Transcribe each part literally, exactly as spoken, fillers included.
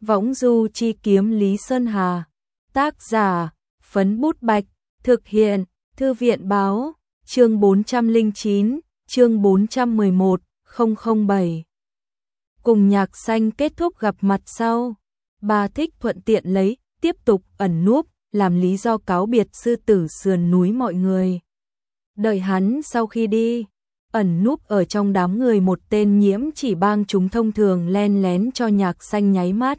Võng du chi kiếm Lý Sơn Hà. Tác giả, Phấn Bút Bạch. Thực hiện, Thư viện báo. Chương bốn trăm lẻ chín, chương bốn trăm mười một, không không bảy. Cùng Nhạc Xanh kết thúc gặp mặt sau, Bà Thích thuận tiện lấy, tiếp tục ẩn núp, làm lý do cáo biệt sư tử sườn núi mọi người. Đợi hắn sau khi đi, ẩn núp ở trong đám người một tên Nhiễm Chỉ Bang chúng thông thường len lén cho Nhạc Xanh nháy mắt.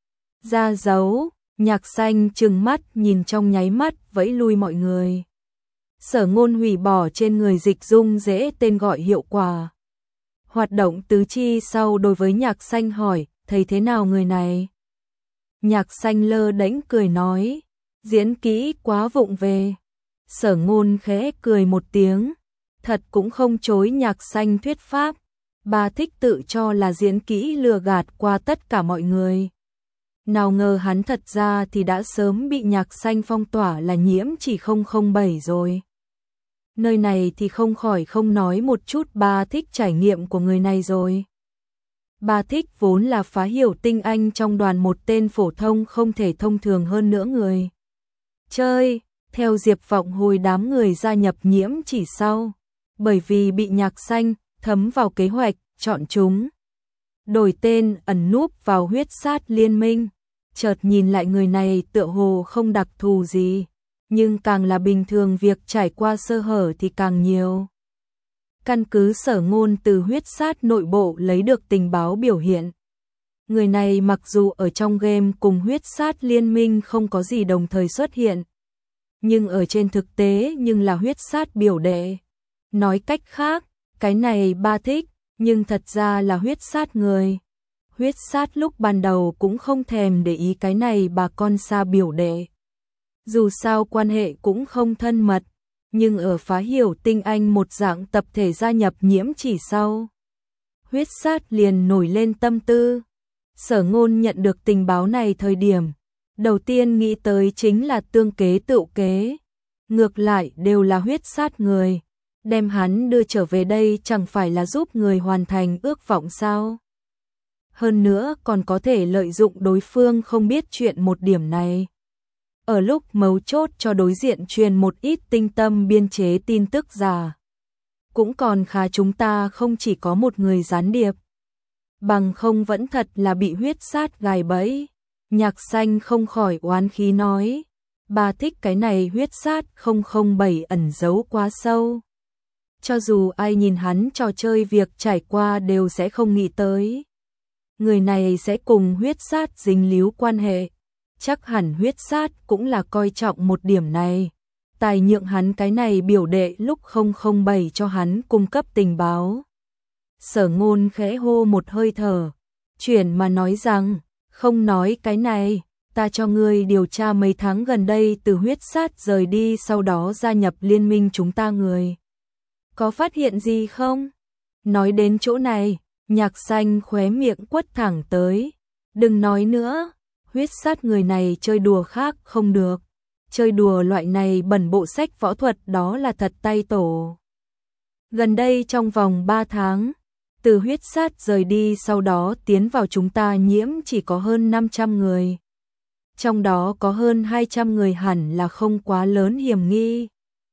Ra dấu, Nhạc Xanh trừng mắt nhìn trong nháy mắt vẫy lui mọi người. Sở Ngôn hủy bỏ trên người Dịch Dung dễ tên gọi hiệu quả. Hoạt động tứ chi sau đối với Nhạc Xanh hỏi, thấy thế nào người này? Nhạc Xanh lơ đễnh cười nói, diễn kỹ quá vụng về. Sở Ngôn khẽ cười một tiếng, thật cũng không chối Nhạc Xanh thuyết pháp. Bà Thích tự cho là diễn kỹ lừa gạt qua tất cả mọi người. Nào ngờ hắn thật ra thì đã sớm bị Nhạc Xanh phong tỏa là Nhiễm Chỉ không không bảy rồi. Nơi này thì không khỏi không nói một chút Bà Thích trải nghiệm của người này rồi. Bà Thích vốn là phá hiểu tinh anh trong đoàn một tên phổ thông không thể thông thường hơn nữa người. Chơi, theo Diệp Vọng hồi đám người gia nhập Nhiễm Chỉ sau. Bởi vì bị Nhạc Xanh thấm vào kế hoạch, chọn chúng. Đổi tên ẩn núp vào huyết sát liên minh. Chợt nhìn lại người này tựa hồ không đặc thù gì. Nhưng càng là bình thường việc trải qua sơ hở thì càng nhiều. Căn cứ Sở Ngôn từ huyết sát nội bộ lấy được tình báo biểu hiện. Người này mặc dù ở trong game cùng huyết sát liên minh không có gì đồng thời xuất hiện. Nhưng ở trên thực tế nhưng là huyết sát biểu đệ. Nói cách khác, cái này Bà Thích, nhưng thật ra là huyết sát người. Huyết sát lúc ban đầu cũng không thèm để ý cái này bà con xa biểu đệ. Dù sao quan hệ cũng không thân mật, nhưng ở phá hiểu tinh anh một dạng tập thể gia nhập Nhiễm Chỉ sau. Huyết sát liền nổi lên tâm tư. Sở Ngôn nhận được tình báo này thời điểm, đầu tiên nghĩ tới chính là tương kế tựu kế. Ngược lại đều là huyết sát người, đem hắn đưa trở về đây chẳng phải là giúp người hoàn thành ước vọng sao? Hơn nữa còn có thể lợi dụng đối phương không biết chuyện một điểm này. Ở lúc mấu chốt cho đối diện truyền một ít tinh tâm biên chế tin tức giả. Cũng còn khá chúng ta không chỉ có một người gián điệp. Bằng không vẫn thật là bị huyết sát gài bẫy. Nhạc Xanh không khỏi oán khí nói. Bà Thích cái này huyết sát không không bảy ẩn giấu quá sâu. Cho dù ai nhìn hắn trò chơi việc trải qua đều sẽ không nghĩ tới. Người này sẽ cùng huyết sát dính líu quan hệ. Chắc hẳn huyết sát cũng là coi trọng một điểm này. Tài nhượng hắn cái này biểu đệ lúc không không bảy cho hắn cung cấp tình báo. Sở Ngôn khẽ hô một hơi thở. Chuyển mà nói rằng, không nói cái này, ta cho ngươi điều tra mấy tháng gần đây từ huyết sát rời đi sau đó gia nhập liên minh chúng ta người. Có phát hiện gì không? Nói đến chỗ này, Nhạc Xanh khóe miệng quất thẳng tới. Đừng nói nữa, huyết sát người này chơi đùa khác không được. Chơi đùa loại này bẩn bộ sách võ thuật đó là thật tay tổ. Gần đây trong vòng ba tháng, từ huyết sát rời đi sau đó tiến vào chúng ta Nhiễm chỉ có hơn năm trăm người. Trong đó có hơn hai trăm người hẳn là không quá lớn hiểm nghi.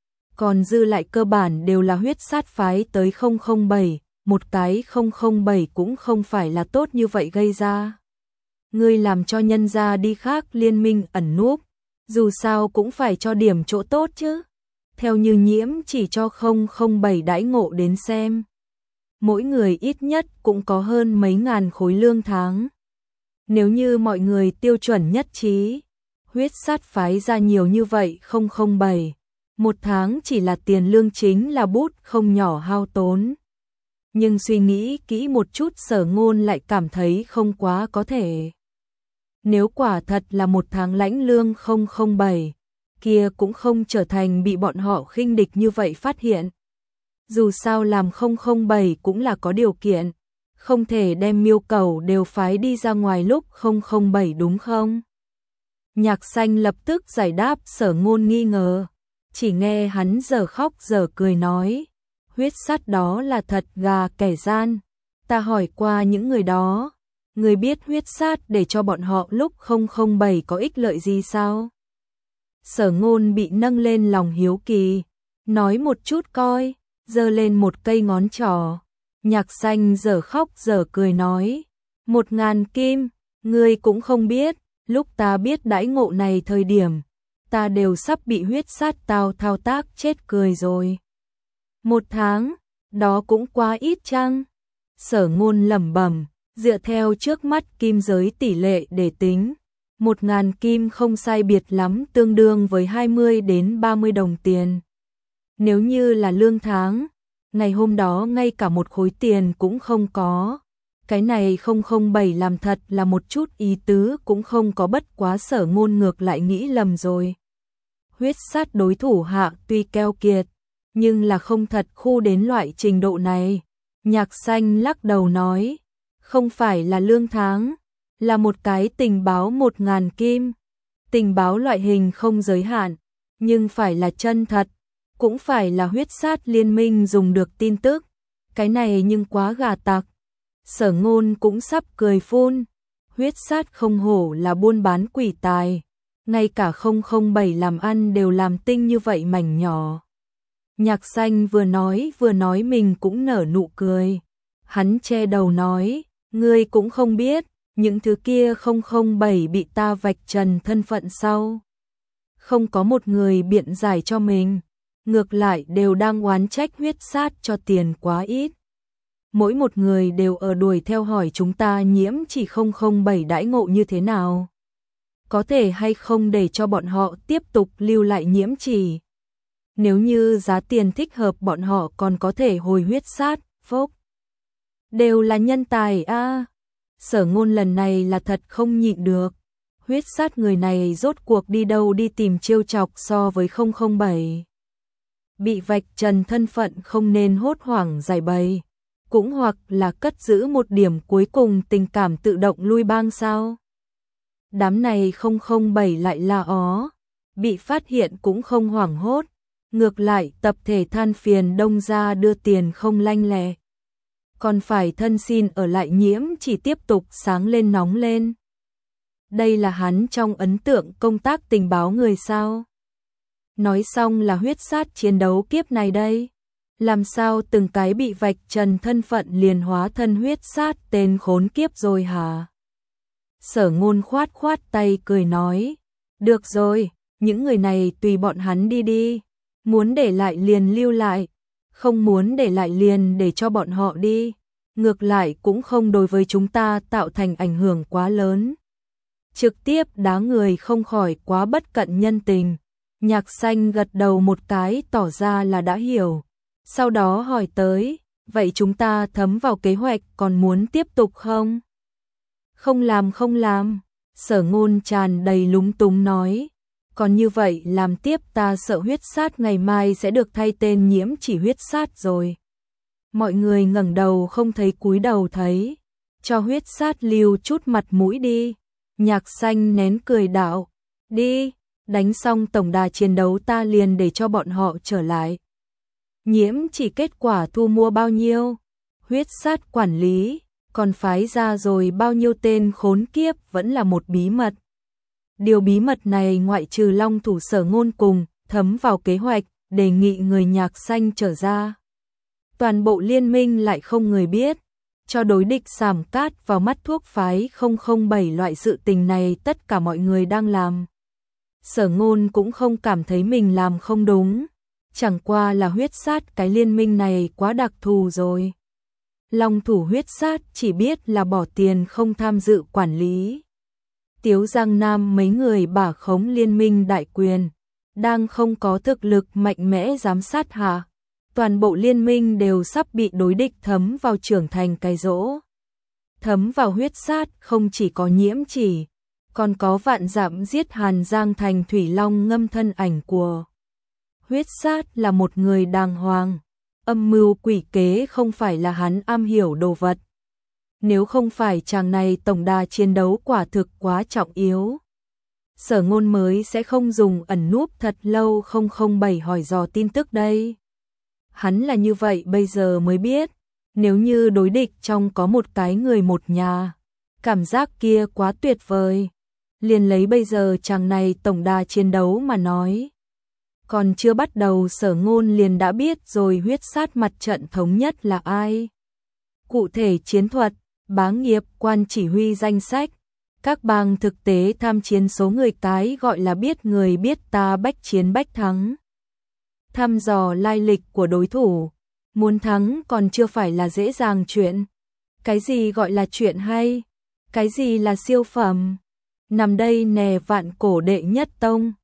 Còn dư lại cơ bản đều là huyết sát phái tới không không bảy, một cái không không bảy cũng không phải là tốt như vậy gây ra. Ngươi làm cho nhân gia đi khác liên minh ẩn núp, dù sao cũng phải cho điểm chỗ tốt chứ. Theo như Nhiễm chỉ cho không không bảy đãi ngộ đến xem. Mỗi người ít nhất cũng có hơn mấy ngàn khối lương tháng. Nếu như mọi người tiêu chuẩn nhất trí, huyết sát phái ra nhiều như vậy không không bảy. Một tháng chỉ là tiền lương chính là bút không nhỏ hao tốn. Nhưng suy nghĩ kỹ một chút Sở Ngôn lại cảm thấy không quá có thể. Nếu quả thật là một tháng lãnh lương không không bảy, kia cũng không trở thành bị bọn họ khinh địch như vậy phát hiện. Dù sao làm không không bảy cũng là có điều kiện, không thể đem miêu cầu đều phái đi ra ngoài lúc không không bảy đúng không? Nhạc Xanh lập tức giải đáp Sở Ngôn nghi ngờ. Chỉ nghe hắn giờ khóc giờ cười nói, huyết sát đó là thật gà kẻ gian. Ta hỏi qua những người đó, Người biết huyết sát để cho bọn họ lúc không không bảy có ích lợi gì sao? Sở Ngôn bị nâng lên lòng hiếu kỳ, nói một chút coi, giơ lên một cây ngón trỏ. Nhạc Xanh dở khóc dở cười nói, một ngàn kim, ngươi cũng không biết, lúc ta biết đãi ngộ này thời điểm, ta đều sắp bị huyết sát tao thao tác chết cười rồi. Một tháng, đó cũng quá ít chăng? Sở Ngôn lẩm bẩm, dựa theo trước mắt kim giới tỷ lệ để tính, một ngàn kim không sai biệt lắm, tương đương với hai mươi đến ba mươi đồng tiền. Nếu như là lương tháng, ngày hôm đó ngay cả một khối tiền cũng không có. Cái này không không bảy làm thật là một chút ý tứ cũng không có, bất quá Sở Ngôn ngược lại nghĩ lầm rồi. Huyết sát đối thủ hạ tuy keo kiệt, nhưng là không thật khu đến loại trình độ này. Nhạc Xanh lắc đầu nói, không phải là lương tháng, là một cái tình báo một ngàn kim. Tình báo loại hình không giới hạn, nhưng phải là chân thật, cũng phải là huyết sát liên minh dùng được tin tức. Cái này nhưng quá gà tặc. Sở Ngôn cũng sắp cười phun. Huyết sát không hổ là buôn bán quỷ tài, ngay cả không không bảy làm ăn đều làm tinh như vậy mảnh nhỏ. Nhạc Xanh vừa nói vừa nói mình cũng nở nụ cười. Hắn che đầu nói, ngươi cũng không biết, những thứ kia không không bảy bị ta vạch trần thân phận sau. Không có một người biện giải cho mình, ngược lại đều đang oán trách huyết sát cho tiền quá ít. Mỗi một người đều ở đuổi theo hỏi chúng ta nhiễm chỉ không không bảy đãi ngộ như thế nào. Có thể hay không để cho bọn họ tiếp tục lưu lại nhiễm chỉ. Nếu như giá tiền thích hợp bọn họ còn có thể hồi huyết sát, phốc. Đều là nhân tài a. À. Sở Ngôn lần này là thật không nhịn được. Huyết sát người này rốt cuộc đi đâu đi tìm trêu chọc so với không không bảy. Bị vạch trần thân phận không nên hốt hoảng giải bày, cũng hoặc là cất giữ một điểm cuối cùng tình cảm tự động lui bang sao. Đám này không không bảy lại là ó, bị phát hiện cũng không hoảng hốt, ngược lại tập thể than phiền Đông gia đưa tiền không lanh lẹ. Còn phải thân xin ở lại nhiễm chỉ tiếp tục sáng lên nóng lên. Đây là hắn trong ấn tượng công tác tình báo người sao. Nói xong là huyết sát chiến đấu kiếp này đây. Làm sao từng cái bị vạch trần thân phận liền hóa thân huyết sát tên khốn kiếp rồi hả? Sở Ngôn khoát khoát tay cười nói, được rồi, những người này tùy bọn hắn đi đi, muốn để lại liền lưu lại, không muốn để lại liền để cho bọn họ đi, ngược lại cũng không đối với chúng ta tạo thành ảnh hưởng quá lớn. Trực tiếp đá người không khỏi quá bất cận nhân tình. Nhạc Xanh gật đầu một cái tỏ ra là đã hiểu. Sau đó hỏi tới, vậy chúng ta thấm vào kế hoạch còn muốn tiếp tục không? Không làm không làm, Sở Ngôn tràn đầy lúng túng nói. Còn như vậy làm tiếp ta sợ huyết sát ngày mai sẽ được thay tên nhiễm chỉ huyết sát rồi. Mọi người ngẩng đầu không thấy cúi đầu thấy. Cho huyết sát lưu chút mặt mũi đi. Nhạc Xanh nén cười đạo, đi, đánh xong tổng đà chiến đấu ta liền để cho bọn họ trở lại. Nhiễm chỉ kết quả thu mua bao nhiêu? Huyết sát quản lý, còn phái ra rồi bao nhiêu tên khốn kiếp vẫn là một bí mật. Điều bí mật này ngoại trừ Long thủ Sở Ngôn cùng thấm vào kế hoạch, đề nghị người Nhạc Xanh trở ra. Toàn bộ liên minh lại không người biết. Cho đối địch sảm cát vào mắt thuốc phái không không bảy loại sự tình này tất cả mọi người đang làm. Sở Ngôn cũng không cảm thấy mình làm không đúng. Chẳng qua là huyết sát cái liên minh này quá đặc thù rồi. Long thủ huyết sát chỉ biết là bỏ tiền không tham dự quản lý. Tiếu Giang Nam mấy người bả khống liên minh đại quyền, đang không có thực lực mạnh mẽ giám sát hạ. Toàn bộ liên minh đều sắp bị đối địch thấm vào trưởng thành cái rỗ. Thấm vào huyết sát không chỉ có nhiễm chỉ, còn có vạn dặm giết Hàn Giang thành Thủy Long ngâm thân ảnh của. Huyết sát là một người đàng hoàng, âm mưu quỷ kế không phải là hắn am hiểu đồ vật. Nếu không phải chàng này tổng đà chiến đấu quả thực quá trọng yếu. Sở Ngôn mới sẽ không dùng ẩn núp thật lâu không không bảy hỏi dò tin tức đây. Hắn là như vậy bây giờ mới biết, nếu như đối địch trong có một cái người một nhà, Cảm giác kia quá tuyệt vời. Liền lấy bây giờ chàng này tổng đà chiến đấu mà nói. Còn chưa bắt đầu Sở Ngôn liền đã biết rồi huyết sát mặt trận thống nhất là ai. Cụ thể chiến thuật, bá nghiệp, quan chỉ huy danh sách. Các bang thực tế tham chiến số người cái gọi là biết người biết ta bách chiến bách thắng. Thăm dò lai lịch của đối thủ. Muốn thắng còn chưa phải là dễ dàng chuyện. Cái gì gọi là chuyện hay? Cái gì là siêu phẩm? Nằm đây nè vạn cổ đệ nhất tông.